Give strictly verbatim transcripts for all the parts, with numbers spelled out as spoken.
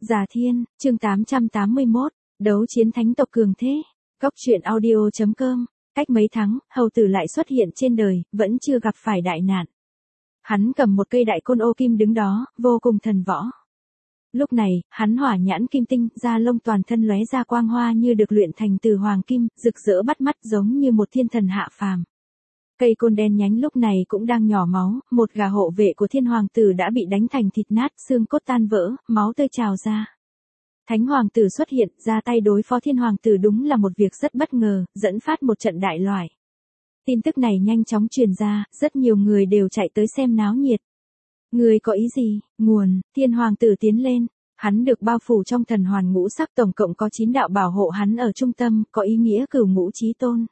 Già Thiên, chương tám trăm tám mươi mốt, đấu chiến thánh tộc cường thế. Cốc truyện audio chấm com. Cách mấy tháng, hầu tử lại xuất hiện trên đời, vẫn chưa gặp phải đại nạn. Hắn cầm một cây đại côn ô kim đứng đó, vô cùng thần võ. Lúc này, hắn hỏa nhãn kim tinh, da lông toàn thân lóe ra quang hoa như được luyện thành từ hoàng kim, rực rỡ bắt mắt giống như một thiên thần hạ phàm. Cây côn đen nhánh lúc này cũng đang nhỏ máu, một gà hộ vệ của thiên hoàng tử đã bị đánh thành thịt nát, xương cốt tan vỡ, máu tươi trào ra. Thánh hoàng tử xuất hiện, ra tay đối phó thiên hoàng tử đúng là một việc rất bất ngờ, dẫn phát một trận đại loài. Tin tức này nhanh chóng truyền ra, rất nhiều người đều chạy tới xem náo nhiệt. Người có ý gì? Nguồn, thiên hoàng tử tiến lên. Hắn được bao phủ trong thần hoàn ngũ sắc, tổng cộng có chín đạo bảo hộ hắn ở trung tâm, có ý nghĩa cửu ngũ chí tôn.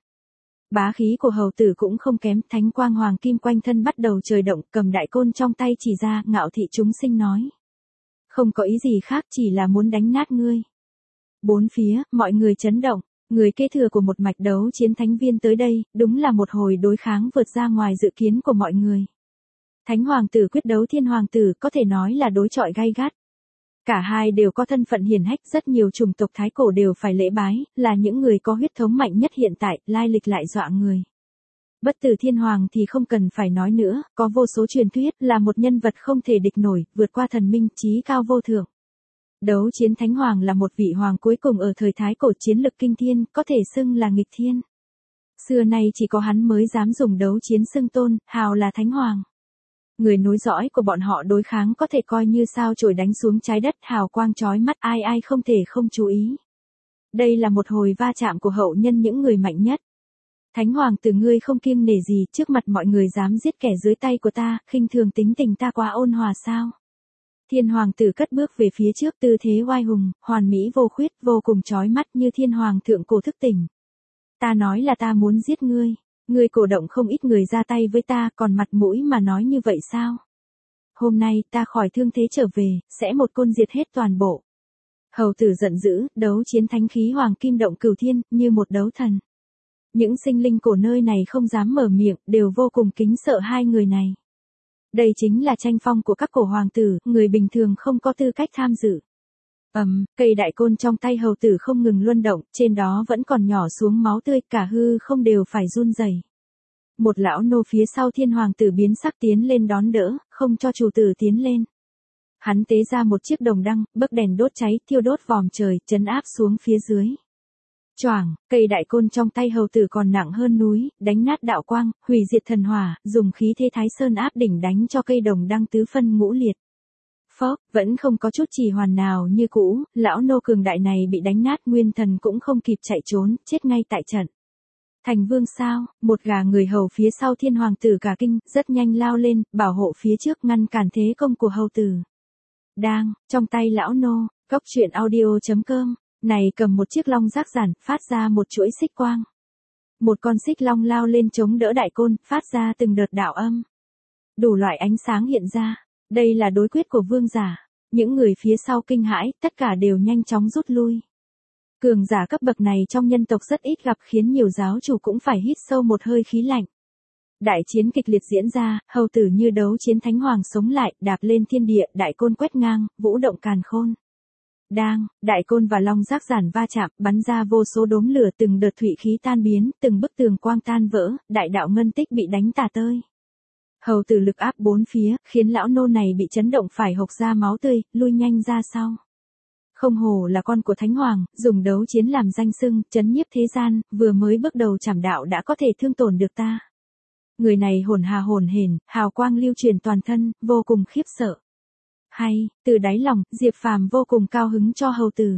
Bá khí của hầu tử cũng không kém, thánh quang hoàng kim quanh thân bắt đầu trời động, cầm đại côn trong tay chỉ ra, ngạo thị chúng sinh nói. Không có ý gì khác, chỉ là muốn đánh nát ngươi. Bốn phía, mọi người chấn động, người kế thừa của một mạch đấu chiến thánh viên tới đây, đúng là một hồi đối kháng vượt ra ngoài dự kiến của mọi người. Thánh hoàng tử quyết đấu thiên hoàng tử, có thể nói là đối chọi gay gắt. Cả hai đều có thân phận hiển hách, rất nhiều chủng tộc thái cổ đều phải lễ bái, là những người có huyết thống mạnh nhất hiện tại, lai lịch lại dọa người. Bất tử thiên hoàng thì không cần phải nói nữa, có vô số truyền thuyết, là một nhân vật không thể địch nổi, vượt qua thần minh, chí cao vô thượng. Đấu chiến thánh hoàng là một vị hoàng cuối cùng ở thời thái cổ, chiến lực kinh thiên, có thể xưng là nghịch thiên. Xưa nay chỉ có hắn mới dám dùng đấu chiến xưng tôn, hào là thánh hoàng. Người nối dõi của bọn họ đối kháng có thể coi như sao chổi đánh xuống trái đất, hào quang chói mắt, ai ai không thể không chú ý. Đây là một hồi va chạm của hậu nhân những người mạnh nhất. Thánh hoàng tử ngươi không kiêng nể gì, trước mặt mọi người dám giết kẻ dưới tay của ta, khinh thường tính tình ta quá ôn hòa sao? Thiên hoàng tử cất bước về phía trước, tư thế oai hùng, hoàn mỹ vô khuyết, vô cùng chói mắt như thiên hoàng thượng cổ thức tỉnh. Ta nói là ta muốn giết ngươi. Ngươi cổ động không ít người ra tay với ta, còn mặt mũi mà nói như vậy sao? Hôm nay, ta khỏi thương thế trở về, sẽ một côn diệt hết toàn bộ. Hầu tử giận dữ, đấu chiến thánh khí hoàng kim động cửu thiên, như một đấu thần. Những sinh linh cổ nơi này không dám mở miệng, đều vô cùng kính sợ hai người này. Đây chính là tranh phong của các cổ hoàng tử, người bình thường không có tư cách tham dự. Ầm, um, cây đại côn trong tay hầu tử không ngừng luân động, trên đó vẫn còn nhỏ xuống máu tươi, cả hư không đều phải run rẩy. Một lão nô phía sau thiên hoàng tử biến sắc tiến lên đón đỡ, không cho chủ tử tiến lên. Hắn tế ra một chiếc đồng đăng, bấc đèn đốt cháy, thiêu đốt vòm trời, trấn áp xuống phía dưới. Choảng, cây đại côn trong tay hầu tử còn nặng hơn núi, đánh nát đạo quang, hủy diệt thần hỏa, dùng khí thế thái sơn áp đỉnh đánh cho cây đồng đăng tứ phân ngũ liệt. Phốc, vẫn không có chút trì hoàn nào như cũ, lão nô cường đại này bị đánh nát, nguyên thần cũng không kịp chạy trốn, chết ngay tại trận. Thành vương sao? Một gà người hầu phía sau thiên hoàng tử cả kinh, rất nhanh lao lên, bảo hộ phía trước ngăn cản thế công của hầu tử. Đang, trong tay lão nô, cốc truyện audio chấm com, này cầm một chiếc long rác giản, phát ra một chuỗi xích quang. Một con xích long lao lên chống đỡ đại côn, phát ra từng đợt đạo âm. Đủ loại ánh sáng hiện ra. Đây là đối quyết của vương giả. Những người phía sau kinh hãi, tất cả đều nhanh chóng rút lui. Cường giả cấp bậc này trong nhân tộc rất ít gặp, khiến nhiều giáo chủ cũng phải hít sâu một hơi khí lạnh. Đại chiến kịch liệt diễn ra, hầu tử như đấu chiến thánh hoàng sống lại, đạp lên thiên địa, đại côn quét ngang, vũ động càn khôn. Đang, đại côn và long rác giản va chạm, bắn ra vô số đốm lửa, từng đợt thủy khí tan biến, từng bức tường quang tan vỡ, đại đạo ngân tích bị đánh tả tơi. Hầu tử lực áp bốn phía, khiến lão nô này bị chấn động phải hộc ra máu tươi, lui nhanh ra sau. Không hổ là con của thánh hoàng, dùng đấu chiến làm danh xưng, chấn nhiếp thế gian, vừa mới bước đầu chảm đạo đã có thể thương tổn được ta. Người này hồn hà hồn hển, hào quang lưu truyền toàn thân, vô cùng khiếp sợ. Hay, từ đáy lòng, Diệp Phàm vô cùng cao hứng cho hầu tử.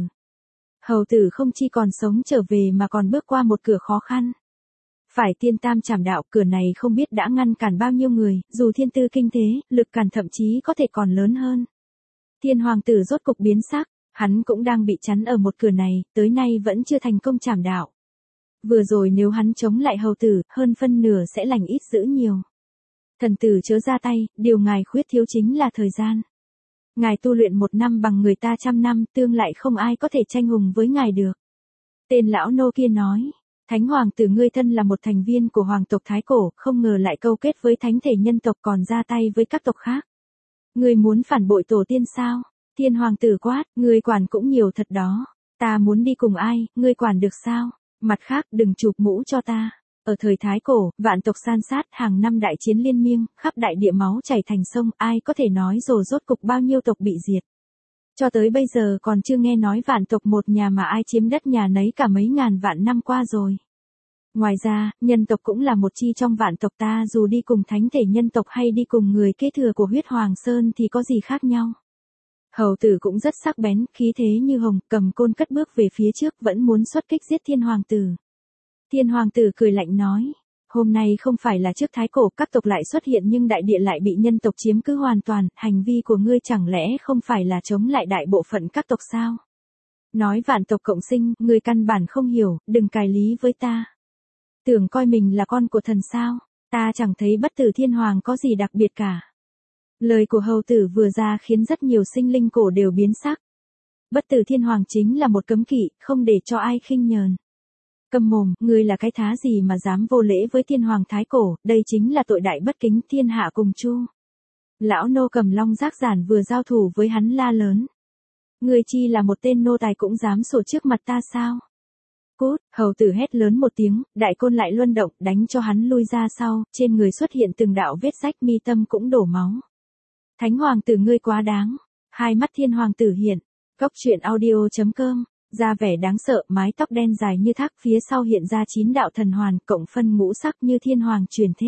Hầu tử không chỉ còn sống trở về mà còn bước qua một cửa khó khăn. Phải tiên tam chảm đạo, cửa này không biết đã ngăn cản bao nhiêu người, dù thiên tư kinh thế, lực cản thậm chí có thể còn lớn hơn. Thiên hoàng tử rốt cục biến sắc, hắn cũng đang bị chắn ở một cửa này, tới nay vẫn chưa thành công chảm đạo. Vừa rồi nếu hắn chống lại hầu tử, hơn phân nửa sẽ lành ít dữ nhiều. Thần tử chớ ra tay, điều ngài khuyết thiếu chính là thời gian. Ngài tu luyện một năm bằng người ta trăm năm, tương lại không ai có thể tranh hùng với ngài được. Tên lão nô kia nói. Thánh hoàng tử ngươi thân là một thành viên của hoàng tộc Thái Cổ, không ngờ lại câu kết với thánh thể nhân tộc còn ra tay với các tộc khác. Ngươi muốn phản bội tổ tiên sao? Thiên hoàng tử quát, ngươi quản cũng nhiều thật đó. Ta muốn đi cùng ai, ngươi quản được sao? Mặt khác, đừng chụp mũ cho ta. Ở thời Thái Cổ, vạn tộc san sát, hàng năm đại chiến liên miên, khắp đại địa máu chảy thành sông, ai có thể nói rồi rốt cục bao nhiêu tộc bị diệt. Cho tới bây giờ còn chưa nghe nói vạn tộc một nhà mà ai chiếm đất nhà nấy cả mấy ngàn vạn năm qua rồi. Ngoài ra, nhân tộc cũng là một chi trong vạn tộc ta, dù đi cùng thánh thể nhân tộc hay đi cùng người kế thừa của huyết Hoàng Sơn thì có gì khác nhau. Hầu tử cũng rất sắc bén, khí thế như hồng, cầm côn cất bước về phía trước, vẫn muốn xuất kích giết Thiên Hoàng tử. Thiên Hoàng tử cười lạnh nói, hôm nay không phải là trước Thái Cổ các tộc lại xuất hiện nhưng đại địa lại bị nhân tộc chiếm cứ hoàn toàn, hành vi của ngươi chẳng lẽ không phải là chống lại đại bộ phận các tộc sao? Nói vạn tộc cộng sinh, ngươi căn bản không hiểu, đừng cài lý với ta. Tưởng coi mình là con của thần sao, ta chẳng thấy bất tử thiên hoàng có gì đặc biệt cả. Lời của hầu tử vừa ra khiến rất nhiều sinh linh cổ đều biến sắc. Bất tử thiên hoàng chính là một cấm kỵ, không để cho ai khinh nhờn. Câm mồm, ngươi là cái thá gì mà dám vô lễ với thiên hoàng thái cổ, đây chính là tội đại bất kính thiên hạ cùng chu. Lão nô cầm long giác giản vừa giao thủ với hắn la lớn. Ngươi chi là một tên nô tài cũng dám sổ trước mặt ta sao? Cút, hầu tử hét lớn một tiếng, đại côn lại luân động, đánh cho hắn lui ra sau, trên người xuất hiện từng đạo vết rách, mi tâm cũng đổ máu. Thánh hoàng tử ngươi quá đáng. Hai mắt thiên hoàng tử hiện. Góc truyện audio chấm com. Ra vẻ đáng sợ, mái tóc đen dài như thác, phía sau hiện ra chín đạo thần hoàn, cộng phân ngũ sắc như thiên hoàng truyền thế.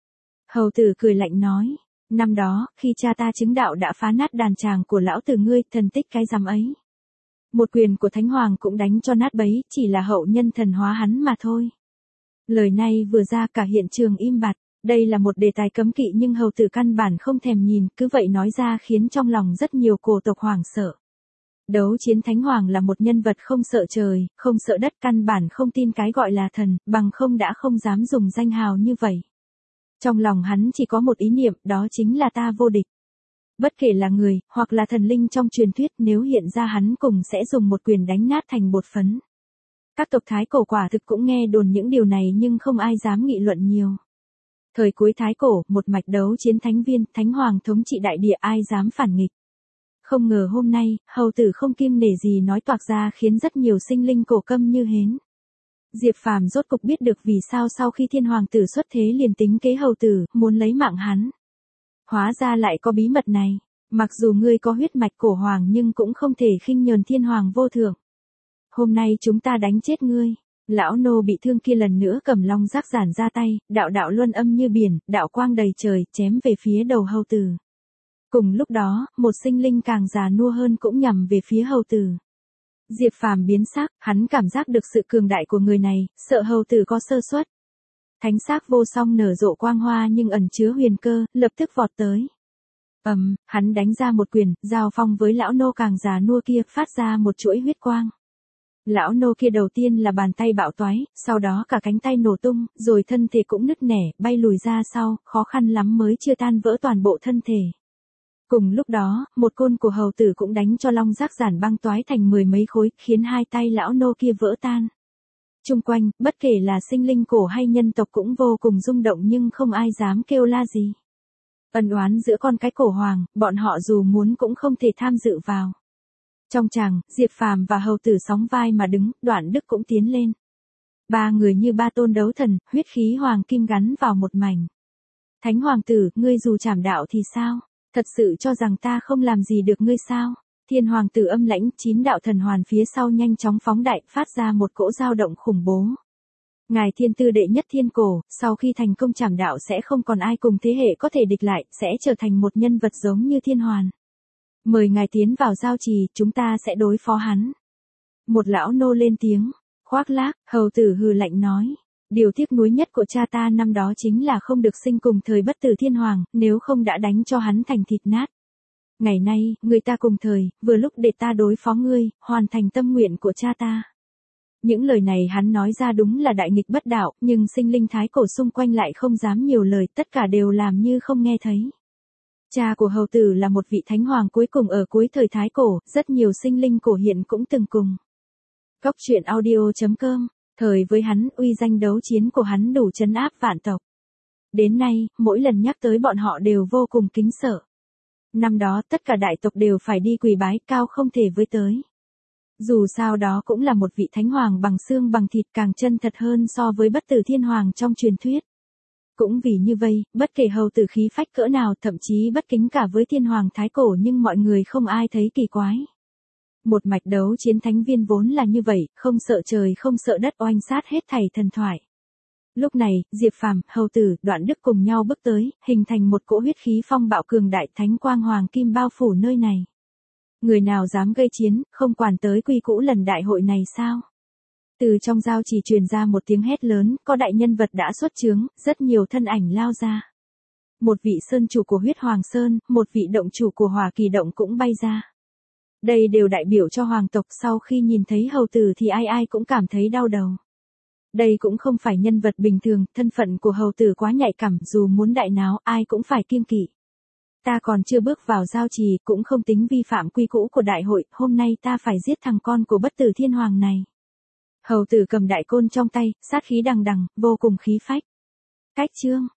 Hầu tử cười lạnh nói, năm đó, khi cha ta chứng đạo đã phá nát đàn tràng của lão tử ngươi, thần tích cái rắm ấy. Một quyền của thánh hoàng cũng đánh cho nát bấy, chỉ là hậu nhân thần hóa hắn mà thôi. Lời này vừa ra cả hiện trường im bặt, đây là một đề tài cấm kỵ nhưng hầu tử căn bản không thèm nhìn, cứ vậy nói ra khiến trong lòng rất nhiều cổ tộc hoảng sợ. Đấu chiến thánh hoàng là một nhân vật không sợ trời, không sợ đất, căn bản không tin cái gọi là thần, bằng không đã không dám dùng danh hào như vậy. Trong lòng hắn chỉ có một ý niệm, đó chính là ta vô địch. Bất kể là người, hoặc là thần linh trong truyền thuyết, nếu hiện ra hắn cùng sẽ dùng một quyền đánh nát thành bột phấn. Các tộc Thái Cổ quả thực cũng nghe đồn những điều này nhưng không ai dám nghị luận nhiều. Thời cuối Thái Cổ, một mạch đấu chiến thánh viên, thánh hoàng thống trị đại địa, ai dám phản nghịch. Không ngờ hôm nay, hầu tử không kiêng nể gì nói toạc ra khiến rất nhiều sinh linh cổ câm như hến. Diệp Phàm rốt cục biết được vì sao sau khi thiên hoàng tử xuất thế liền tính kế hầu tử, muốn lấy mạng hắn. Hóa ra lại có bí mật này, mặc dù ngươi có huyết mạch cổ hoàng nhưng cũng không thể khinh nhờn thiên hoàng vô thượng. Hôm nay chúng ta đánh chết ngươi. Lão nô bị thương kia lần nữa cầm long giác giản ra tay, đạo đạo luân âm như biển, đạo quang đầy trời, chém về phía đầu hầu tử. Cùng lúc đó, một sinh linh càng già nua hơn cũng nhằm về phía hầu tử. Diệp Phàm biến sắc, hắn cảm giác được sự cường đại của người này, sợ hầu tử có sơ suất. Thánh sắc vô song nở rộ quang hoa nhưng ẩn chứa huyền cơ, lập tức vọt tới. Ầm, um, hắn đánh ra một quyền, giao phong với lão nô càng già nua kia, phát ra một chuỗi huyết quang. Lão nô kia đầu tiên là bàn tay bạo toái, sau đó cả cánh tay nổ tung, rồi thân thể cũng nứt nẻ, bay lùi ra sau, khó khăn lắm mới chưa tan vỡ toàn bộ thân thể. Cùng lúc đó, một côn của hầu tử cũng đánh cho long giác giản băng toái thành mười mấy khối, khiến hai tay lão nô kia vỡ tan. Chung quanh, bất kể là sinh linh cổ hay nhân tộc cũng vô cùng rung động nhưng không ai dám kêu la gì. Ân oán giữa con cái cổ hoàng, bọn họ dù muốn cũng không thể tham dự vào. Trong tràng, Diệp Phàm và hầu tử sóng vai mà đứng, Đoạn Đức cũng tiến lên. Ba người như ba tôn đấu thần, huyết khí hoàng kim gắn vào một mảnh. Thánh hoàng tử, ngươi dù trảm đạo thì sao? Thật sự cho rằng ta không làm gì được ngươi sao? Thiên hoàng tử âm lãnh, chín đạo thần hoàn phía sau nhanh chóng phóng đại, phát ra một cỗ dao động khủng bố. Ngài thiên tư đệ nhất thiên cổ, sau khi thành công trảm đạo sẽ không còn ai cùng thế hệ có thể địch lại, sẽ trở thành một nhân vật giống như thiên hoàn. Mời ngài tiến vào giao trì, chúng ta sẽ đối phó hắn. Một lão nô lên tiếng, khoác lác, hầu tử hừ lạnh nói. Điều tiếc nuối nhất của cha ta năm đó chính là không được sinh cùng thời bất tử thiên hoàng, nếu không đã đánh cho hắn thành thịt nát. Ngày nay, người ta cùng thời, vừa lúc để ta đối phó ngươi, hoàn thành tâm nguyện của cha ta. Những lời này hắn nói ra đúng là đại nghịch bất đạo, nhưng sinh linh thái cổ xung quanh lại không dám nhiều lời, tất cả đều làm như không nghe thấy. Cha của hầu tử là một vị thánh hoàng cuối cùng ở cuối thời thái cổ, rất nhiều sinh linh cổ hiện cũng từng cùng. Góc truyện audio chấm com. Thời với hắn, uy danh đấu chiến của hắn đủ trấn áp vạn tộc. Đến nay, mỗi lần nhắc tới bọn họ đều vô cùng kính sợ. Năm đó tất cả đại tộc đều phải đi quỳ bái, cao không thể với tới. Dù sao đó cũng là một vị thánh hoàng bằng xương bằng thịt, càng chân thật hơn so với Bất Tử Thiên Hoàng trong truyền thuyết. Cũng vì như vậy, bất kể hầu tử khí phách cỡ nào, thậm chí bất kính cả với thiên hoàng thái cổ, nhưng mọi người không ai thấy kỳ quái. Một mạch đấu chiến thánh viên vốn là như vậy, không sợ trời không sợ đất, oanh sát hết thảy thần thoại. Lúc này, Diệp Phàm, hầu tử, Đoạn Đức cùng nhau bước tới, hình thành một cỗ huyết khí phong bạo cường đại, thánh quang hoàng kim bao phủ nơi này. Người nào dám gây chiến, không quản tới quy cũ lần đại hội này sao? Từ trong giao chỉ truyền ra một tiếng hét lớn, có đại nhân vật đã xuất chướng, rất nhiều thân ảnh lao ra. Một vị sơn chủ của huyết hoàng sơn, một vị động chủ của hỏa kỳ động cũng bay ra. Đây đều đại biểu cho hoàng tộc, sau khi nhìn thấy hầu tử thì ai ai cũng cảm thấy đau đầu. Đây cũng không phải nhân vật bình thường, thân phận của hầu tử quá nhạy cảm, dù muốn đại náo ai cũng phải kiêng kỵ. Ta còn chưa bước vào giao trì, cũng không tính vi phạm quy cũ của đại hội, hôm nay ta phải giết thằng con của Bất Tử Thiên Hoàng này. Hầu tử cầm đại côn trong tay, sát khí đằng đằng, vô cùng khí phách. Cách chương